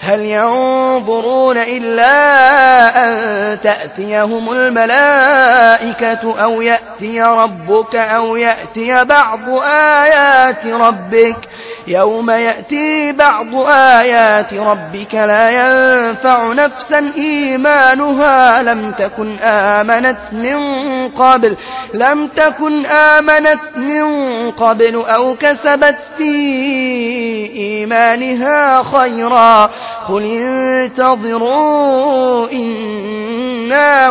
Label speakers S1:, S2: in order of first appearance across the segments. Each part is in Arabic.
S1: هل ينظرون إلا أن تأتيهم الملائكة أو يأتي ربك أو يأتي بعض آيات ربك يوم يأتي بعض آيات ربك لا ينفع نفسا إيمانها لم تكن آمنت من قبل أو كسبت في إيمانها خيرا قل انتظروا إنا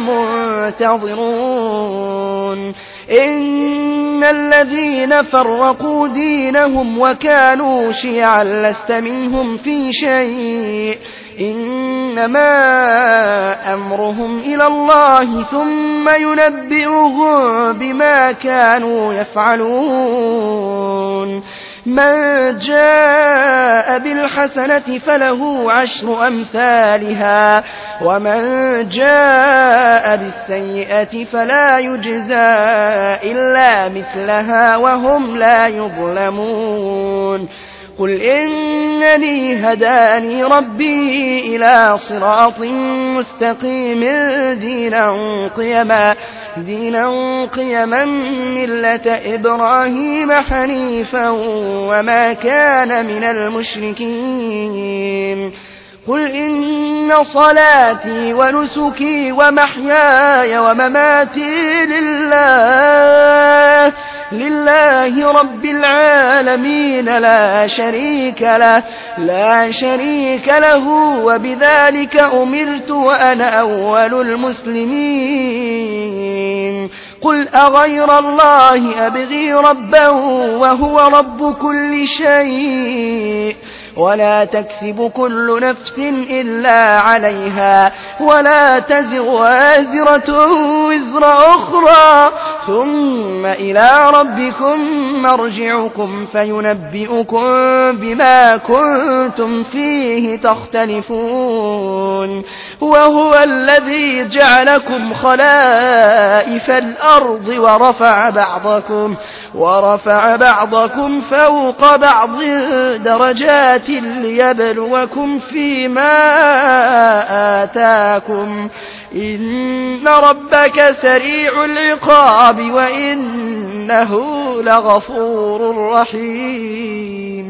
S1: منتظرون إن الذين فرقوا دينهم وكانوا شيعا لست منهم في شيء إنما أمرهم إلى الله ثم ينبئهم بما كانوا يفعلون من جاء بالحسنة فله 10 أمثالها ومن جاء بالسيئة فلا يجزى إلا مثلها وهم لا يظلمون قل إنني هداني ربي إلى صراط مستقيم دينا قيما ملة إبراهيم حنيفا وما كان من المشركين قل إن صلاتي ونسكي ومحياي ومماتي لله رب العالمين لا شريك له وبذلك أمرت وأنا أول المسلمين قل أغير الله أبغي ربا وهو رب كل شيء ولا تكسب كل نفس إلا عليها ولا تزر وازرة وزر أخرى ثم إلى ربكم مرجعكم فينبئكم بما كنتم فيه تختلفون وهو الذي جعلكم خلائف الأرض ورفع بعضكم فوق بعض درجات ليبلوكم فيما آتاكم إن ربك سريع العقاب وإنه لغفور رحيم